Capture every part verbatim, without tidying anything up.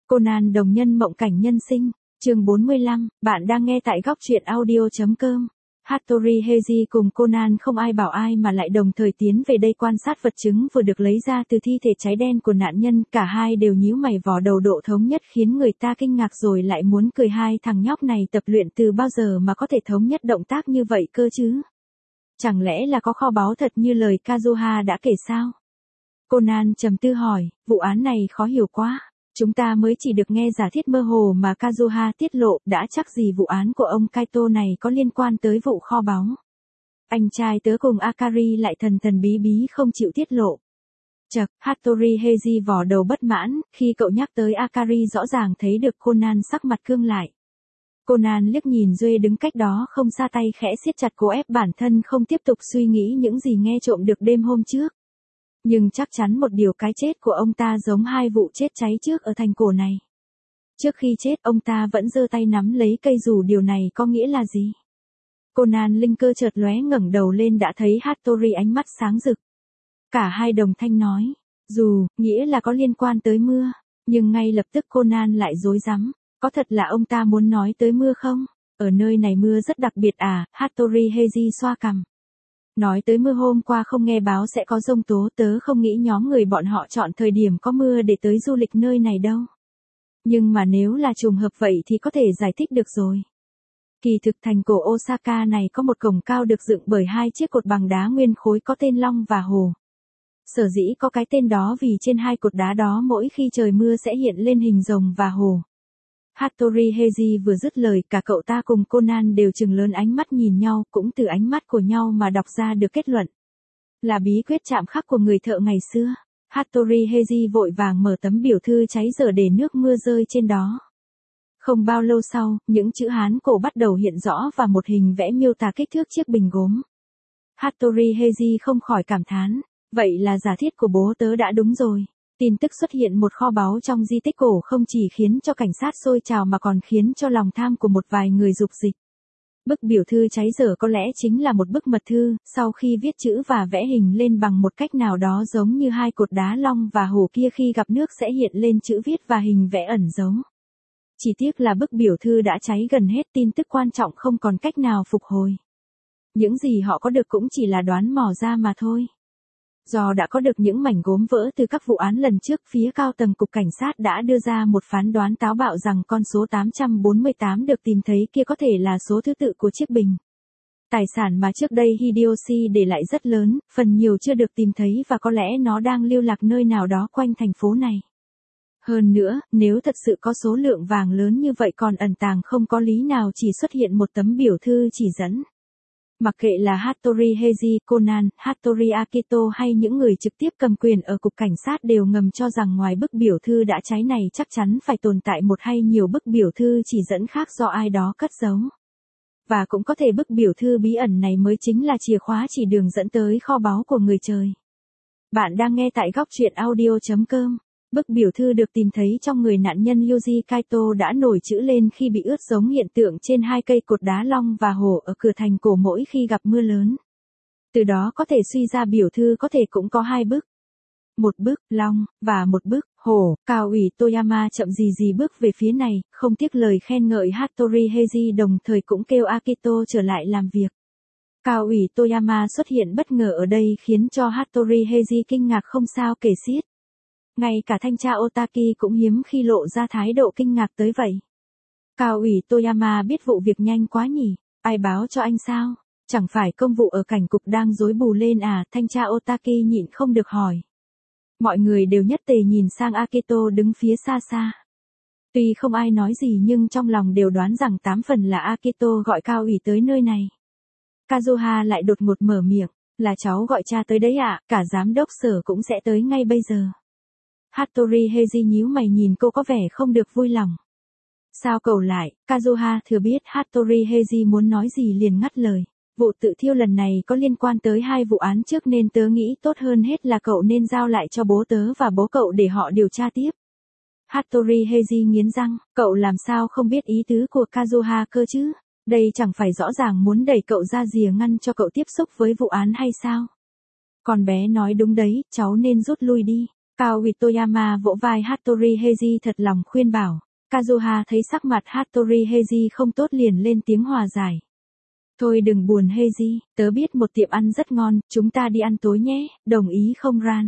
Conan đồng nhân mộng cảnh nhân sinh, chương bốn mươi lăm, bạn đang nghe tại góc truyện audio.com. Hattori Heiji cùng Conan không ai bảo ai mà lại đồng thời tiến về đây quan sát vật chứng vừa được lấy ra từ thi thể cháy đen của nạn nhân, cả hai đều nhíu mày vò đầu độ thống nhất khiến người ta kinh ngạc rồi lại muốn cười, hai thằng nhóc này tập luyện từ bao giờ mà có thể thống nhất động tác như vậy cơ chứ? Chẳng lẽ là có kho báu thật như lời Kazuha đã kể sao? Conan trầm tư hỏi, vụ án này khó hiểu quá. Chúng ta mới chỉ được nghe giả thiết mơ hồ mà Kazuha tiết lộ, đã chắc gì vụ án của ông Kaito này có liên quan tới vụ kho báu. Anh trai tớ cùng Akari lại thần thần bí bí không chịu tiết lộ. Chậc, Hattori Heiji vò đầu bất mãn, khi cậu nhắc tới Akari rõ ràng thấy được Conan sắc mặt cương lại. Conan liếc nhìn Duê đứng cách đó không xa, tay khẽ siết chặt cố ép bản thân không tiếp tục suy nghĩ những gì nghe trộm được đêm hôm trước. Nhưng chắc chắn một điều, cái chết của ông ta giống hai vụ chết cháy trước ở thành cổ này. Trước khi chết ông ta vẫn giơ tay nắm lấy cây dù, điều này có nghĩa là gì? Conan linh cơ chợt lóe, ngẩng đầu lên đã thấy Hattori ánh mắt sáng rực. Cả hai đồng thanh nói, dù, nghĩa là có liên quan tới mưa, nhưng ngay lập tức Conan lại rối rắm, có thật là ông ta muốn nói tới mưa không? Ở nơi này mưa rất đặc biệt à? Hattori Heiji xoa cằm. Nói tới mưa, hôm qua không nghe báo sẽ có giông tố, tớ không nghĩ nhóm người bọn họ chọn thời điểm có mưa để tới du lịch nơi này đâu. Nhưng mà nếu là trùng hợp vậy thì có thể giải thích được rồi. Kỳ thực thành cổ Osaka này có một cổng cao được dựng bởi hai chiếc cột bằng đá nguyên khối có tên Long và Hồ. Sở dĩ có cái tên đó vì trên hai cột đá đó mỗi khi trời mưa sẽ hiện lên hình rồng và hồ. Hattori Heiji vừa dứt lời, cả cậu ta cùng Conan đều trừng lớn ánh mắt nhìn nhau, cũng từ ánh mắt của nhau mà đọc ra được kết luận. Là bí quyết chạm khắc của người thợ ngày xưa. Hattori Heiji vội vàng mở tấm biểu thư cháy dở để nước mưa rơi trên đó. Không bao lâu sau, những chữ Hán cổ bắt đầu hiện rõ và một hình vẽ miêu tả kích thước chiếc bình gốm. Hattori Heiji không khỏi cảm thán, vậy là giả thiết của bố tớ đã đúng rồi. Tin tức xuất hiện một kho báu trong di tích cổ không chỉ khiến cho cảnh sát sôi trào mà còn khiến cho lòng tham của một vài người dục dịch. Bức biểu thư cháy dở có lẽ chính là một bức mật thư, sau khi viết chữ và vẽ hình lên bằng một cách nào đó giống như hai cột đá Long và Hồ kia khi gặp nước sẽ hiện lên chữ viết và hình vẽ ẩn giấu. Chỉ tiếc là bức biểu thư đã cháy gần hết, tin tức quan trọng không còn cách nào phục hồi. Những gì họ có được cũng chỉ là đoán mò ra mà thôi. Do đã có được những mảnh gốm vỡ từ các vụ án lần trước, phía cao tầng cục cảnh sát đã đưa ra một phán đoán táo bạo rằng con số tám trăm bốn mươi tám được tìm thấy kia có thể là số thứ tự của chiếc bình. Tài sản mà trước đây Hideyoshi để lại rất lớn, phần nhiều chưa được tìm thấy và có lẽ nó đang lưu lạc nơi nào đó quanh thành phố này. Hơn nữa, nếu thật sự có số lượng vàng lớn như vậy còn ẩn tàng, không có lý nào chỉ xuất hiện một tấm biểu thư chỉ dẫn. Mặc kệ là Hattori Heiji, Conan, Hattori Akito hay những người trực tiếp cầm quyền ở cục cảnh sát đều ngầm cho rằng ngoài bức biểu thư đã cháy này chắc chắn phải tồn tại một hay nhiều bức biểu thư chỉ dẫn khác do ai đó cất giấu. Và cũng có thể bức biểu thư bí ẩn này mới chính là chìa khóa chỉ đường dẫn tới kho báu của người trời. Bạn đang nghe tại góc truyện audio.com. Bức biểu thư được tìm thấy trong người nạn nhân Yuji Kaito đã nổi chữ lên khi bị ướt, giống hiện tượng trên hai cây cột đá Long và Hồ ở cửa thành cổ mỗi khi gặp mưa lớn. Từ đó có thể suy ra biểu thư có thể cũng có hai bức. Một bức Long và một bức Hồ. Cao ủy Toyama chậm gì gì bước về phía này, không tiếc lời khen ngợi Hattori Heiji, đồng thời cũng kêu Akito trở lại làm việc. Cao ủy Toyama xuất hiện bất ngờ ở đây khiến cho Hattori Heiji kinh ngạc không sao kể xiết. Ngay cả thanh tra Otaki cũng hiếm khi lộ ra thái độ kinh ngạc tới vậy. Cao ủy Toyama biết vụ việc nhanh quá nhỉ, ai báo cho anh sao? Chẳng phải công vụ ở cảnh cục đang rối bù lên à? Thanh tra Otaki nhịn không được hỏi. Mọi người đều nhất tề nhìn sang Akito đứng phía xa xa. Tuy không ai nói gì nhưng trong lòng đều đoán rằng tám phần là Akito gọi Cao ủy tới nơi này. Kazuha lại đột ngột mở miệng, là cháu gọi cha tới đấy ạ, à? Cả giám đốc sở cũng sẽ tới ngay bây giờ. Hattori Heiji nhíu mày nhìn cô có vẻ không được vui lòng. Sao cậu lại? Kazuha thừa biết Hattori Heiji muốn nói gì liền ngắt lời. Vụ tự thiêu lần này có liên quan tới hai vụ án trước nên tớ nghĩ tốt hơn hết là cậu nên giao lại cho bố tớ và bố cậu để họ điều tra tiếp. Hattori Heiji nghiến răng, cậu làm sao không biết ý tứ của Kazuha cơ chứ? Đây chẳng phải rõ ràng muốn đẩy cậu ra rìa ngăn cho cậu tiếp xúc với vụ án hay sao? Con bé nói đúng đấy, cháu nên rút lui đi. Cao ủy Toyama vỗ vai Hattori Heiji thật lòng khuyên bảo. Kazuha thấy sắc mặt Hattori Heiji không tốt liền lên tiếng hòa giải. Thôi đừng buồn Heiji, tớ biết một tiệm ăn rất ngon, chúng ta đi ăn tối nhé, đồng ý không Ran?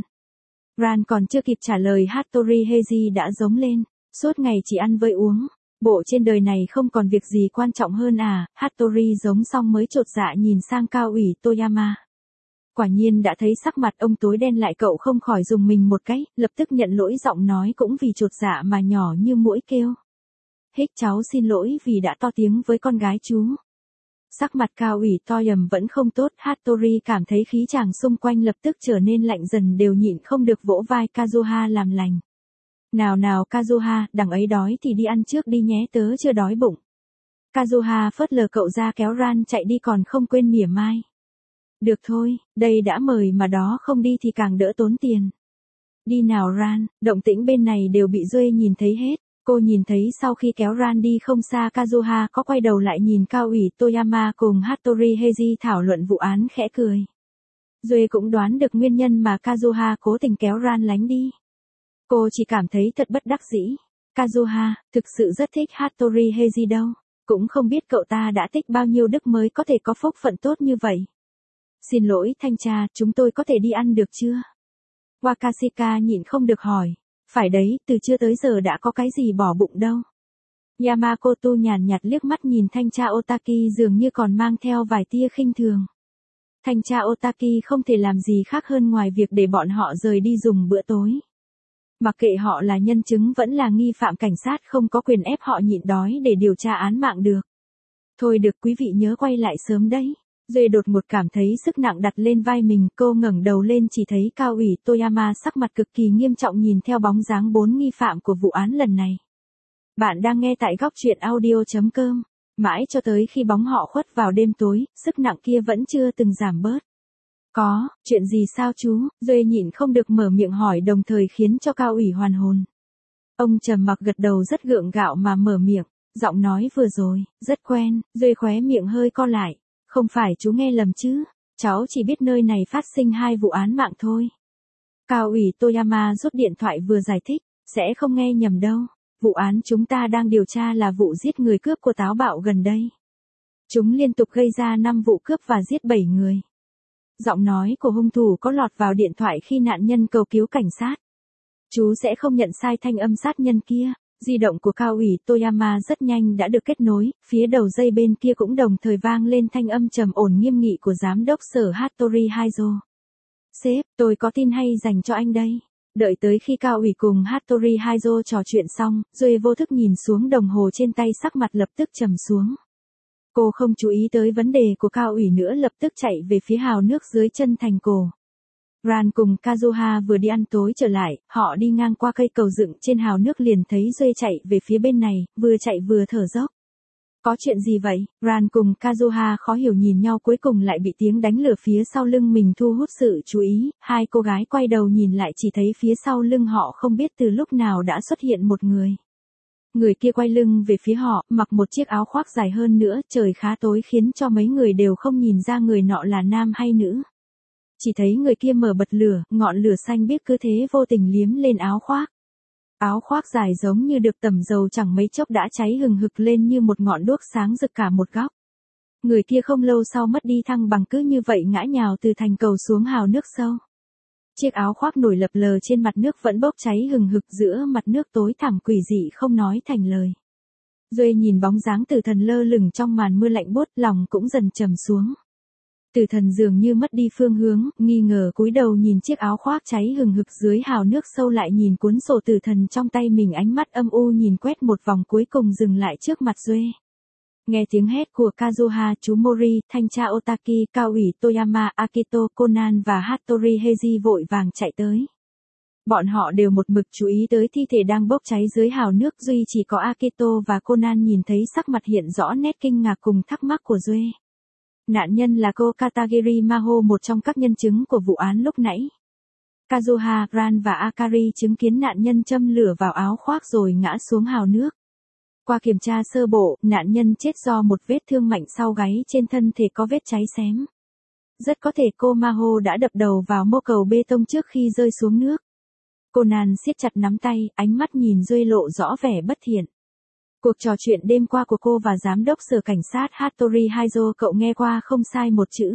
Ran còn chưa kịp trả lời Hattori Heiji đã giống lên, suốt ngày chỉ ăn với uống. Bộ trên đời này không còn việc gì quan trọng hơn à, Hattori giống xong mới chột dạ nhìn sang Cao ủy Toyama. Quả nhiên đã thấy sắc mặt ông tối đen lại, cậu không khỏi dùng mình một cái, lập tức nhận lỗi, giọng nói cũng vì chột dạ mà nhỏ như muỗi kêu. Hích cháu xin lỗi vì đã to tiếng với con gái chú. Sắc mặt Cao ủy Toyama vẫn không tốt, Hattori cảm thấy khí chàng xung quanh lập tức trở nên lạnh dần, đều nhịn không được vỗ vai Kazuha làm lành. Nào nào Kazuha, đằng ấy đói thì đi ăn trước đi nhé, tớ chưa đói bụng. Kazuha phớt lờ cậu ra kéo Ran chạy đi còn không quên mỉa mai. Được thôi, đây đã mời mà đó, không đi thì càng đỡ tốn tiền. Đi nào Ran, động tĩnh bên này đều bị Duê nhìn thấy hết. Cô nhìn thấy sau khi kéo Ran đi không xa, Kazuha có quay đầu lại nhìn Cao ủy Toyama cùng Hattori Heiji thảo luận vụ án, khẽ cười. Duê cũng đoán được nguyên nhân mà Kazuha cố tình kéo Ran lánh đi. Cô chỉ cảm thấy thật bất đắc dĩ. Kazuha, thực sự rất thích Hattori Heiji đâu. Cũng không biết cậu ta đã tích bao nhiêu đức mới có thể có phúc phận tốt như vậy. Xin lỗi thanh tra, chúng tôi có thể đi ăn được chưa? Wakashika nhịn không được hỏi. Phải đấy, từ chưa tới giờ đã có cái gì bỏ bụng đâu. Yamakoto nhàn nhạt liếc mắt nhìn thanh tra Otaki, dường như còn mang theo vài tia khinh thường. Thanh tra Otaki không thể làm gì khác hơn ngoài việc để bọn họ rời đi dùng bữa tối. Mặc kệ họ là nhân chứng vẫn là nghi phạm, cảnh sát không có quyền ép họ nhịn đói để điều tra án mạng được. Thôi được, quý vị nhớ quay lại sớm đấy. Duệ đột ngột cảm thấy sức nặng đặt lên vai mình, cô ngẩng đầu lên chỉ thấy Cao ủy Toyama sắc mặt cực kỳ nghiêm trọng nhìn theo bóng dáng bốn nghi phạm của vụ án lần này. Bạn đang nghe tại góc truyện audio.com. Mãi cho tới khi bóng họ khuất vào đêm tối, sức nặng kia vẫn chưa từng giảm bớt. Có, chuyện gì sao chú? Duệ nhịn không được mở miệng hỏi, đồng thời khiến cho Cao ủy hoàn hồn. Ông trầm mặc gật đầu rất gượng gạo mà mở miệng, giọng nói vừa rồi, rất quen. Duệ khóe miệng hơi co lại. Không phải chú nghe lầm chứ, cháu chỉ biết nơi này phát sinh hai vụ án mạng thôi. Cao ủy Toyama rút điện thoại vừa giải thích, sẽ không nghe nhầm đâu. Vụ án chúng ta đang điều tra là vụ giết người cướp của táo bạo gần đây. Chúng liên tục gây ra năm vụ cướp và giết bảy người. Giọng nói của hung thủ có lọt vào điện thoại khi nạn nhân cầu cứu cảnh sát. Chú sẽ không nhận sai thanh âm sát nhân kia. Di động của Cao ủy Toyama rất nhanh đã được kết nối, phía đầu dây bên kia cũng đồng thời vang lên thanh âm trầm ổn nghiêm nghị của giám đốc sở Hattori Heizo. Sếp, tôi có tin hay dành cho anh đây. Đợi tới khi Cao ủy cùng Hattori Heizo trò chuyện xong, Duệ vô thức nhìn xuống đồng hồ trên tay, sắc mặt lập tức trầm xuống. Cô không chú ý tới vấn đề của Cao ủy nữa, lập tức chạy về phía hào nước dưới chân thành cổ. Ran cùng Kazuha vừa đi ăn tối trở lại, họ đi ngang qua cây cầu dựng trên hào nước liền thấy Duệ chạy về phía bên này, vừa chạy vừa thở dốc. Có chuyện gì vậy? Ran cùng Kazuha khó hiểu nhìn nhau, cuối cùng lại bị tiếng đánh lửa phía sau lưng mình thu hút sự chú ý, hai cô gái quay đầu nhìn lại chỉ thấy phía sau lưng họ không biết từ lúc nào đã xuất hiện một người. Người kia quay lưng về phía họ, mặc một chiếc áo khoác dài hơn nữa, trời khá tối khiến cho mấy người đều không nhìn ra người nọ là nam hay nữ. Chỉ thấy người kia mở bật lửa, ngọn lửa xanh biếc cứ thế vô tình liếm lên áo khoác. Áo khoác dài giống như được tẩm dầu, chẳng mấy chốc đã cháy hừng hực lên như một ngọn đuốc sáng rực cả một góc. Người kia không lâu sau mất đi thăng bằng, cứ như vậy ngã nhào từ thành cầu xuống hào nước sâu. Chiếc áo khoác nổi lập lờ trên mặt nước vẫn bốc cháy hừng hực giữa mặt nước tối thẳm quỷ dị không nói thành lời. Duệ nhìn bóng dáng tử thần lơ lửng trong màn mưa lạnh buốt, lòng cũng dần trầm xuống. Tử thần dường như mất đi phương hướng, nghi ngờ cúi đầu nhìn chiếc áo khoác cháy hừng hực dưới hào nước sâu, lại nhìn cuốn sổ tử thần trong tay mình, ánh mắt âm u nhìn quét một vòng cuối cùng dừng lại trước mặt Duệ. Nghe tiếng hét của Kazuha, chú Mori, thanh tra Otaki, Cao ủy Toyama, Akito, Conan và Hattori Heiji vội vàng chạy tới. Bọn họ đều một mực chú ý tới thi thể đang bốc cháy dưới hào nước, duy chỉ có Akito và Conan nhìn thấy sắc mặt hiện rõ nét kinh ngạc cùng thắc mắc của Duệ. Nạn nhân là cô Katagiri Maho, một trong các nhân chứng của vụ án lúc nãy. Kazuha, Ran và Akari chứng kiến nạn nhân châm lửa vào áo khoác rồi ngã xuống hào nước. Qua kiểm tra sơ bộ, nạn nhân chết do một vết thương mạnh sau gáy, trên thân thể có vết cháy xém. Rất có thể cô Maho đã đập đầu vào mô cầu bê tông trước khi rơi xuống nước. Conan siết chặt nắm tay, ánh mắt nhìn Duệ lộ rõ vẻ bất thiện. Cuộc trò chuyện đêm qua của cô và giám đốc sở cảnh sát Hattori Haizo cậu nghe qua không sai một chữ.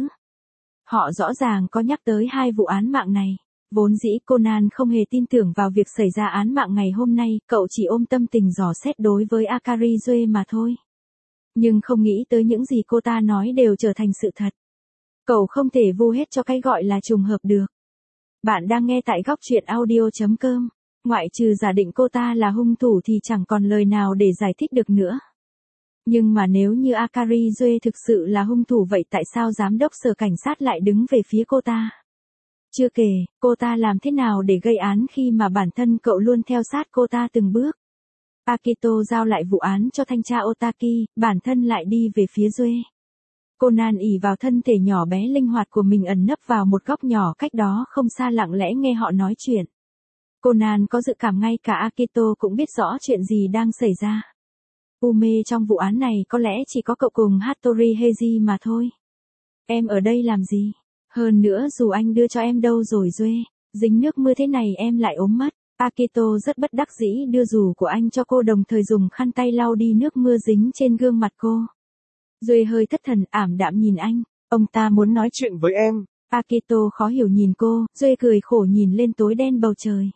Họ rõ ràng có nhắc tới hai vụ án mạng này. Vốn dĩ Conan không hề tin tưởng vào việc xảy ra án mạng ngày hôm nay, cậu chỉ ôm tâm tình dò xét đối với Akari Duệ mà thôi. Nhưng không nghĩ tới những gì cô ta nói đều trở thành sự thật. Cậu không thể vu hết cho cái gọi là trùng hợp được. Bạn đang nghe tại góc truyện audio chấm com. Ngoại trừ giả định cô ta là hung thủ thì chẳng còn lời nào để giải thích được nữa. Nhưng mà nếu như Akari Duệ thực sự là hung thủ vậy tại sao giám đốc sở cảnh sát lại đứng về phía cô ta? Chưa kể, cô ta làm thế nào để gây án khi mà bản thân cậu luôn theo sát cô ta từng bước? Akito giao lại vụ án cho thanh tra Otaki, bản thân lại đi về phía Duệ. Conan ỷ vào thân thể nhỏ bé linh hoạt của mình ẩn nấp vào một góc nhỏ cách đó không xa lặng lẽ nghe họ nói chuyện. Conan có dự cảm ngay cả Akito cũng biết rõ chuyện gì đang xảy ra. Ume trong vụ án này có lẽ chỉ có cậu cùng Hattori Heiji mà thôi. Em ở đây làm gì? Hơn nữa dù anh đưa cho em đâu rồi Duệ, dính nước mưa thế này em lại ốm mất. Akito rất bất đắc dĩ đưa dù của anh cho cô đồng thời dùng khăn tay lau đi nước mưa dính trên gương mặt cô. Duệ hơi thất thần ảm đạm nhìn anh, ông ta muốn nói chuyện với em. Akito khó hiểu nhìn cô, Duệ cười khổ nhìn lên tối đen bầu trời.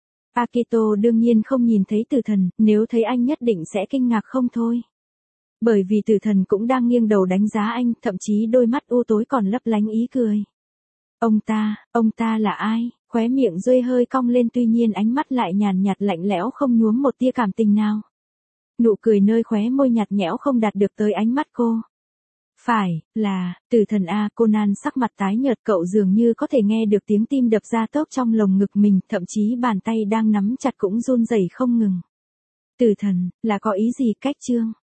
Akito đương nhiên không nhìn thấy tử thần, nếu thấy anh nhất định sẽ kinh ngạc không thôi. Bởi vì tử thần cũng đang nghiêng đầu đánh giá anh, thậm chí đôi mắt u tối còn lấp lánh ý cười. Ông ta, ông ta là ai? Khóe miệng Duệ hơi cong lên tuy nhiên ánh mắt lại nhàn nhạt lạnh lẽo không nhuốm một tia cảm tình nào. Nụ cười nơi khóe môi nhạt nhẽo không đạt được tới ánh mắt cô. Phải, là, tử thần A. Conan sắc mặt tái nhợt cậu dường như có thể nghe được tiếng tim đập ra tốc trong lồng ngực mình, thậm chí bàn tay đang nắm chặt cũng run rẩy không ngừng. Tử thần, là có ý gì cách chương?